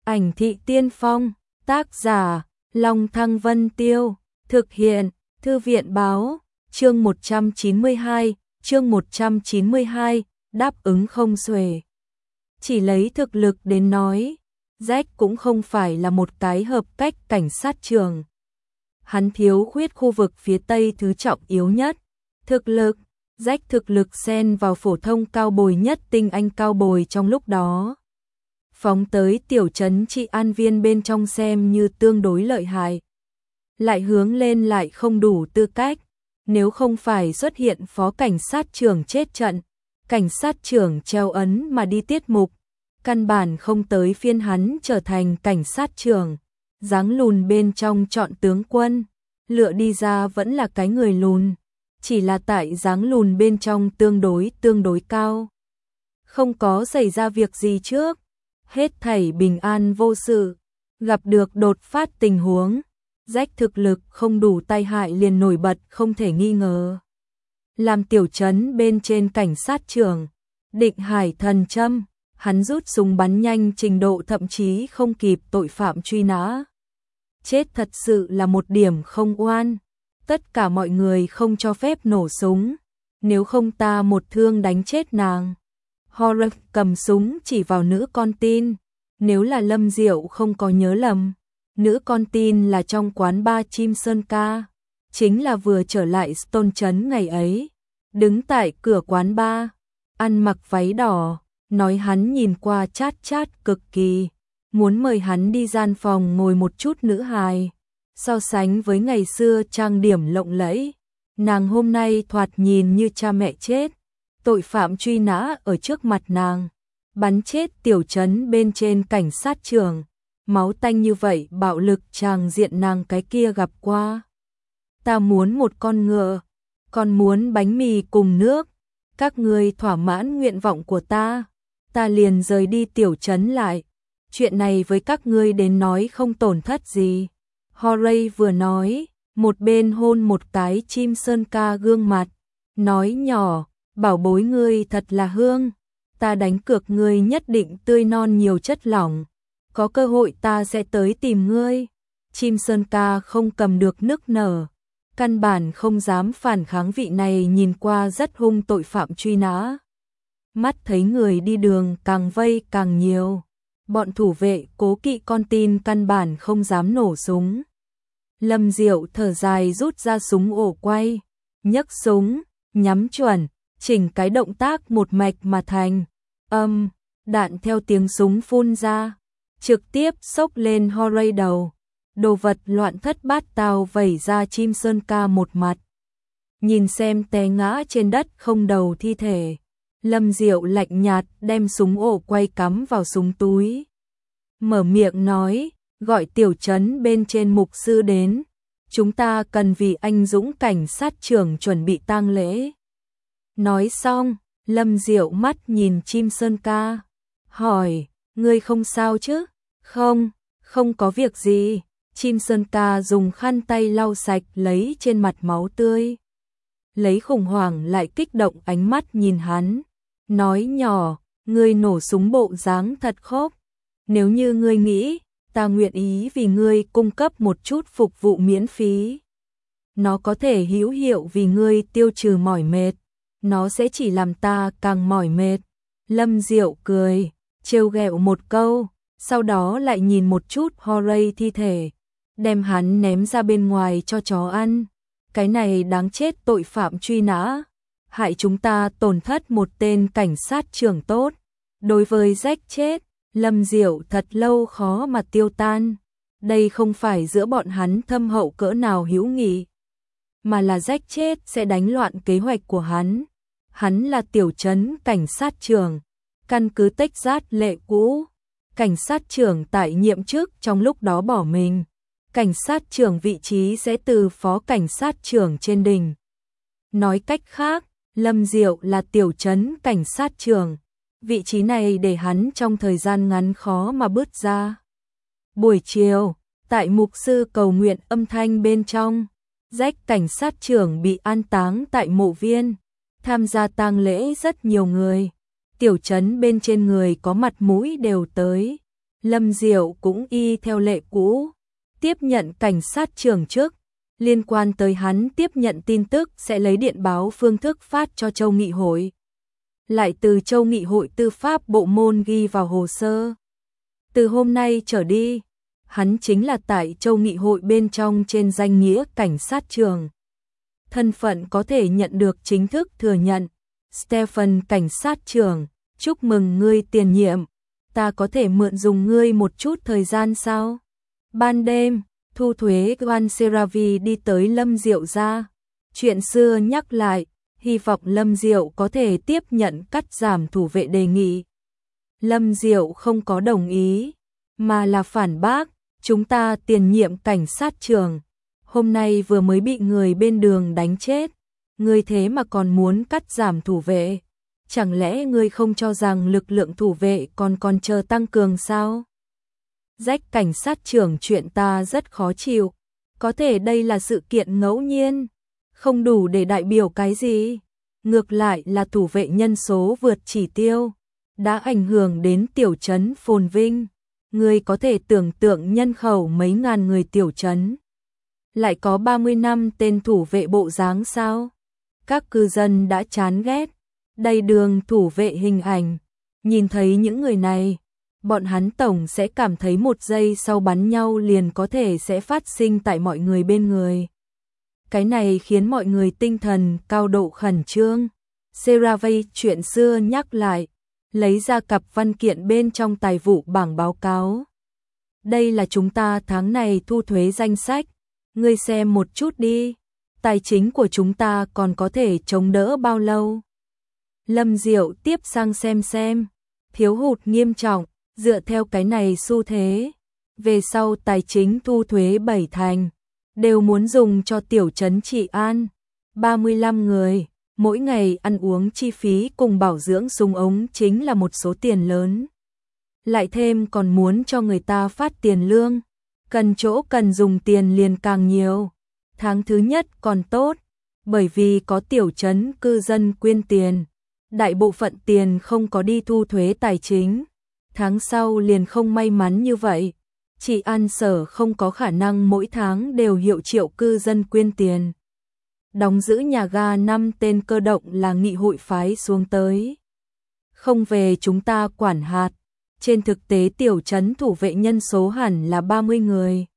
Ảnh thị tiên phong, tác giả, Long Thăng Vân Tiêu, thực hiện, Thư viện báo, chương 192, đáp ứng không xuể. Chỉ lấy thực lực đến nói, Jack cũng không phải là một cái hợp cách cảnh sát trưởng. Hắn thiếu khuyết khu vực phía Tây thứ trọng yếu nhất, thực lực. Jack thực lực xen vào phổ thông cao bồi nhất tinh anh cao bồi trong lúc đó. Phóng tới tiểu trấn trị an viên bên trong xem như tương đối lợi hại. Lại hướng lên lại không đủ tư cách, nếu không phải xuất hiện phó cảnh sát trưởng chết trận, cảnh sát trưởng treo ấn mà đi tiết mục, căn bản không tới phiên hắn trở thành cảnh sát trưởng. Dáng lùn bên trong chọn tướng quân, lựa đi ra vẫn là cái người lùn, chỉ là tại dáng lùn bên trong tương đối cao. Không có xảy ra việc gì trước, hết thảy bình an vô sự, gặp được đột phát tình huống, Jack thực lực không đủ tai hại liền nổi bật không thể nghi ngờ. Làm tiểu trấn bên trên cảnh sát trưởng, định hải thần châm, hắn rút súng bắn nhanh trình độ thậm chí không kịp tội phạm truy nã. Chết thật sự là một điểm không oan, tất cả mọi người không cho phép nổ súng, nếu không ta một thương đánh chết nàng. Horror cầm súng chỉ vào nữ con tin, nếu là Lâm Diệu không có nhớ lầm, nữ con tin là trong quán bar Chim Sơn Ca, chính là vừa trở lại Stone trấn ngày ấy, đứng tại cửa quán bar, ăn mặc váy đỏ, nói hắn nhìn qua chát cực kỳ, muốn mời hắn đi gian phòng ngồi một chút nữ hài. So sánh với ngày xưa trang điểm lộng lẫy, nàng hôm nay thoạt nhìn như cha mẹ chết, tội phạm truy nã ở trước mặt nàng, bắn chết tiểu trấn bên trên cảnh sát trưởng, máu tanh như vậy bạo lực tràng diện nàng cái kia gặp qua. Ta muốn một con ngựa, còn muốn bánh mì cùng nước, các ngươi thỏa mãn nguyện vọng của ta liền rời đi tiểu trấn lại, chuyện này với các ngươi đến nói không tổn thất gì. Horay vừa nói, một bên hôn một cái Chim Sơn Ca gương mặt, nói nhỏ, bảo bối ngươi thật là hương, ta đánh cược ngươi nhất định tươi non nhiều chất lỏng, có cơ hội ta sẽ tới tìm ngươi. Chim Sơn Ca không cầm được nức nở, căn bản không dám phản kháng vị này nhìn qua rất hung tội phạm truy nã. Mắt thấy người đi đường càng vây càng nhiều, bọn thủ vệ cố kỵ con tin căn bản không dám nổ súng. Lâm Diệu thở dài rút ra súng ổ quay, nhấc súng, nhắm chuẩn, chỉnh cái động tác một mạch mà thành. Đạn theo tiếng súng phun ra, trực tiếp xốc lên Horay đầu. Đồ vật loạn thất bát tao vẩy ra Chim Sơn Ca một mặt. Nhìn xem té ngã trên đất không đầu thi thể, Lâm Diệu lạnh nhạt đem súng ổ quay cắm vào súng túi. Mở miệng nói, gọi tiểu trấn bên trên mục sư đến, chúng ta cần vì anh dũng cảnh sát trưởng chuẩn bị tang lễ. Nói xong, Lâm Diệu mắt nhìn Chim Sơn Ca, hỏi, ngươi không sao chứ? Không có việc gì. Chim Sơn Ca dùng khăn tay lau sạch lấy trên mặt máu tươi. Lấy khủng hoảng lại kích động ánh mắt nhìn hắn, nói nhỏ, ngươi nổ súng bộ dáng thật khốc. Nếu như ngươi nghĩ, ta nguyện ý vì ngươi cung cấp một chút phục vụ miễn phí. Nó có thể hữu hiệu vì ngươi tiêu trừ mỏi mệt, nó sẽ chỉ làm ta càng mỏi mệt. Lâm Diệu cười, trêu ghẹo một câu, sau đó lại nhìn một chút Horay thi thể, đem hắn ném ra bên ngoài cho chó ăn. Cái này đáng chết tội phạm truy nã, hại chúng ta tổn thất một tên cảnh sát trưởng tốt. Đối với Jack chết, Lâm Diệu thật lâu khó mà tiêu tan. Đây không phải giữa bọn hắn thâm hậu cỡ nào hữu nghị, mà là Jack chết sẽ đánh loạn kế hoạch của hắn. Hắn là tiểu trấn cảnh sát trưởng, căn cứ Texas lệ cũ, cảnh sát trưởng tại nhiệm chức trong lúc đó bỏ mình. Cảnh sát trưởng vị trí sẽ từ phó cảnh sát trưởng trên đỉnh. Nói cách khác, Lâm Diệu là tiểu trấn cảnh sát trưởng, vị trí này để hắn trong thời gian ngắn khó mà bứt ra. Buổi chiều, tại mục sư cầu nguyện âm thanh bên trong, Jack cảnh sát trưởng bị an táng tại mộ viên. Tham gia tang lễ rất nhiều người, tiểu trấn bên trên người có mặt mũi đều tới. Lâm Diệu cũng y theo lệ cũ, tiếp nhận cảnh sát trưởng chức. Liên quan tới hắn tiếp nhận tin tức sẽ lấy điện báo phương thức phát cho Châu Nghị hội. Lại từ Châu Nghị hội tư pháp bộ môn ghi vào hồ sơ. Từ hôm nay trở đi, hắn chính là tại Châu Nghị hội bên trong trên danh nghĩa cảnh sát trưởng. Thân phận có thể nhận được chính thức thừa nhận. Stephen cảnh sát trưởng, chúc mừng ngươi tiền nhiệm. Ta có thể mượn dùng ngươi một chút thời gian sao? Ban đêm, thu thuế Quan Seravi đi tới Lâm Diệu ra. Chuyện xưa nhắc lại, hy vọng Lâm Diệu có thể tiếp nhận cắt giảm thủ vệ đề nghị. Lâm Diệu không có đồng ý, mà là phản bác. Chúng ta tiền nhiệm cảnh sát trưởng, hôm nay vừa mới bị người bên đường đánh chết. Ngươi thế mà còn muốn cắt giảm thủ vệ? Chẳng lẽ ngươi không cho rằng lực lượng thủ vệ còn chờ tăng cường sao? Rách cảnh sát trưởng, chuyện ta rất khó chịu. Có thể đây là sự kiện ngẫu nhiên, không đủ để đại biểu cái gì. Ngược lại là thủ vệ nhân số vượt chỉ tiêu, đã ảnh hưởng đến tiểu trấn phồn vinh. Ngươi có thể tưởng tượng nhân khẩu mấy ngàn người tiểu trấn, lại có 30 năm tên thủ vệ bộ dáng sao? Các cư dân đã chán ghét, đầy đường thủ vệ hình ảnh. Nhìn thấy những người này, bọn hắn tổng sẽ cảm thấy một giây sau bắn nhau liền có thể sẽ phát sinh tại mọi người bên người. Cái này khiến mọi người tinh thần cao độ khẩn trương. Seravi chuyện xưa nhắc lại, lấy ra cặp văn kiện bên trong tài vụ bảng báo cáo. Đây là chúng ta tháng này thu thuế danh sách, ngươi xem một chút đi. Tài chính của chúng ta còn có thể chống đỡ bao lâu? Lâm Diệu tiếp sang xem, thiếu hụt nghiêm trọng, dựa theo cái này xu thế, về sau tài chính thu thuế 7 thành, đều muốn dùng cho tiểu trấn trị an. 35 người, mỗi ngày ăn uống chi phí cùng bảo dưỡng súng ống chính là một số tiền lớn. Lại thêm còn muốn cho người ta phát tiền lương, cần chỗ cần dùng tiền liền càng nhiều. Tháng thứ nhất còn tốt, bởi vì có tiểu trấn cư dân quyên tiền, đại bộ phận tiền không có đi thu thuế tài chính. Tháng sau liền không may mắn như vậy, chị An Sở không có khả năng mỗi tháng đều hiệu triệu cư dân quyên tiền. Đóng giữ nhà ga 5 tên cơ động là nghị hội phái xuống tới. Không về chúng ta quản hạt, trên thực tế tiểu trấn thủ vệ nhân số hẳn là 30 người.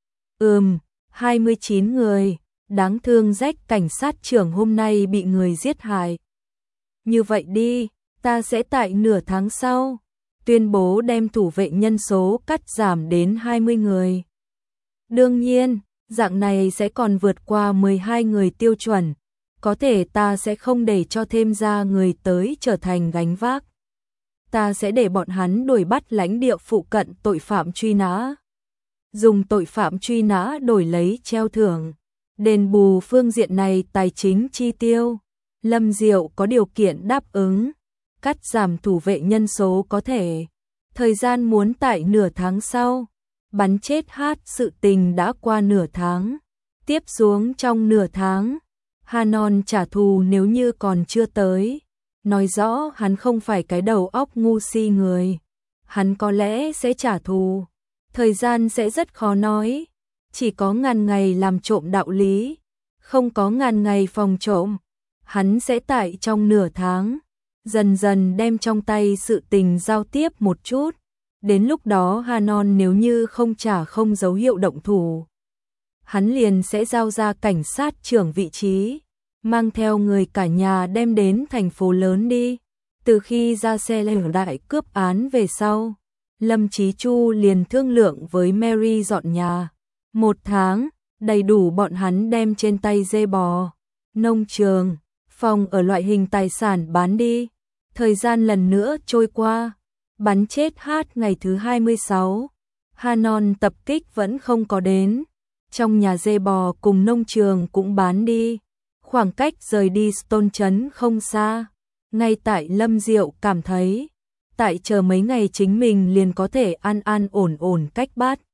29 người, đáng thương rách cảnh sát trưởng hôm nay bị người giết hại. Như vậy đi, ta sẽ tại nửa tháng sau tuyên bố đem thủ vệ nhân số cắt giảm đến 20 người. Đương nhiên, dạng này sẽ còn vượt qua 12 người tiêu chuẩn, có thể ta sẽ không để cho thêm ra người tới trở thành gánh vác. Ta sẽ để bọn hắn đuổi bắt lãnh địa phụ cận tội phạm truy nã. Dùng tội phạm truy nã đổi lấy treo thưởng, đền bù phương diện này tài chính chi tiêu. Lâm Diệu có điều kiện đáp ứng, cắt giảm thủ vệ nhân số có thể. Thời gian muốn tại nửa tháng sau, bắn chết Hát sự tình đã qua nửa tháng. Tiếp xuống trong nửa tháng, Hanon trả thù nếu như còn chưa tới. Nói rõ hắn không phải cái đầu óc ngu si người. Hắn có lẽ sẽ trả thù. Thời gian sẽ rất khó nói. Chỉ có ngàn ngày làm trộm đạo lý, không có ngàn ngày phòng trộm. Hắn sẽ tại trong nửa tháng, dần dần đem trong tay sự tình giao tiếp một chút. Đến lúc đó Hanon nếu như không trả không dấu hiệu động thủ, hắn liền sẽ giao ra cảnh sát trưởng vị trí, mang theo người cả nhà đem đến thành phố lớn đi. Từ khi ra xe lên đại cướp án về sau, Lâm Chí Chu liền thương lượng với Mary dọn nhà. 1 tháng, đầy đủ bọn hắn đem trên tay dê bò, nông trường, phòng ở loại hình tài sản bán đi. Thời gian lần nữa trôi qua, bắn chết Hát ngày thứ 26. Hanon tập kích vẫn không có đến. Trong nhà dê bò cùng nông trường cũng bán đi. Khoảng cách rời đi Stone trấn không xa. Ngay tại Lâm Diệu cảm thấy, tại chờ mấy ngày chính mình liền có thể an ổn cách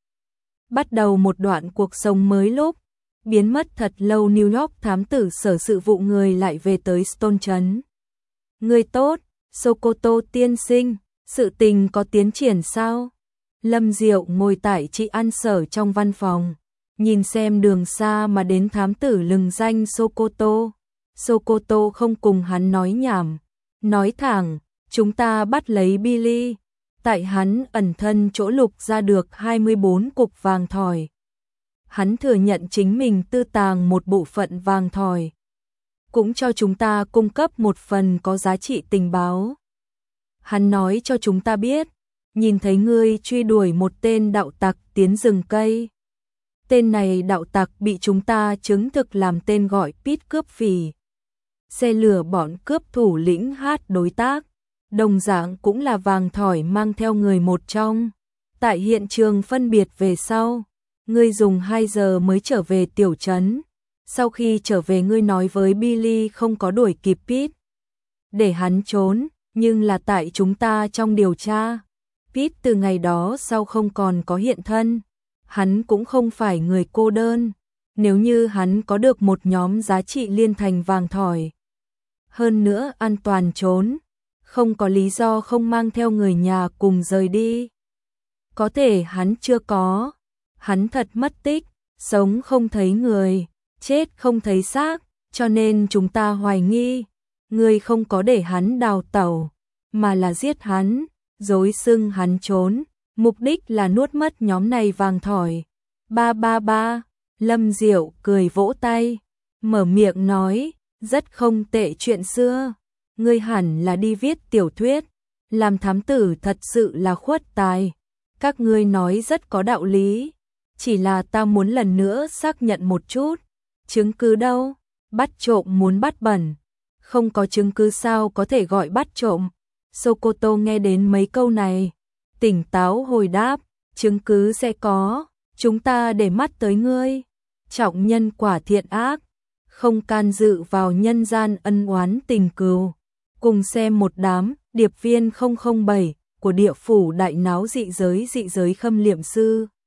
bắt đầu một đoạn cuộc sống mới lúc. Biến mất thật lâu New York thám tử sở sự vụ người lại về tới Stone trấn. Người tốt, Sokoto tiên sinh, sự tình có tiến triển sao? Lâm Diệu ngồi tại chị ăn sở trong văn phòng, nhìn xem đường xa mà đến thám tử lừng danh Sokoto. Sokoto không cùng hắn nói nhảm, nói thẳng, chúng ta bắt lấy Billy. Tại hắn ẩn thân chỗ lục ra được 24 cục vàng thỏi. Hắn thừa nhận chính mình tư tàng một bộ phận vàng thỏi, cũng cho chúng ta cung cấp một phần có giá trị tình báo. Hắn nói cho chúng ta biết, nhìn thấy ngươi truy đuổi một tên đạo tặc tiến rừng cây. Tên này đạo tặc bị chúng ta chứng thực làm tên gọi Pete cướp phỉ. Xe lửa bọn cướp thủ lĩnh hát đối tác, đồng dạng cũng là vàng thỏi mang theo người một trong. Tại hiện trường phân biệt về sau, ngươi dùng 2 giờ mới trở về tiểu trấn. Sau khi trở về ngươi nói với Billy không có đuổi kịp Pete, để hắn trốn, nhưng là tại chúng ta trong điều tra, Pete từ ngày đó sau không còn có hiện thân. Hắn cũng không phải người cô đơn, nếu như hắn có được một nhóm giá trị liên thành vàng thỏi, hơn nữa an toàn trốn, không có lý do không mang theo người nhà cùng rời đi. Có thể hắn chưa có, hắn thật mất tích, sống không thấy người, chết không thấy xác, cho nên chúng ta hoài nghi, người không có để hắn đào tẩu, mà là giết hắn, dối xưng hắn trốn, mục đích là nuốt mất nhóm này vàng thỏi. Ba, Lâm Diệu cười vỗ tay, mở miệng nói, rất không tệ chuyện xưa, ngươi hẳn là đi viết tiểu thuyết, làm thám tử thật sự là khuất tài, các ngươi nói rất có đạo lý, chỉ là ta muốn lần nữa xác nhận một chút, chứng cứ đâu, bắt trộm muốn bắt bẩn, không có chứng cứ sao có thể gọi bắt trộm. Sokoto nghe đến mấy câu này, tỉnh táo hồi đáp, chứng cứ sẽ có, chúng ta để mắt tới ngươi, trọng nhân quả thiện ác, không can dự vào nhân gian ân oán tình cừu. Cùng xem một đám điệp viên 007 của địa phủ đại náo dị giới khâm liệm sư.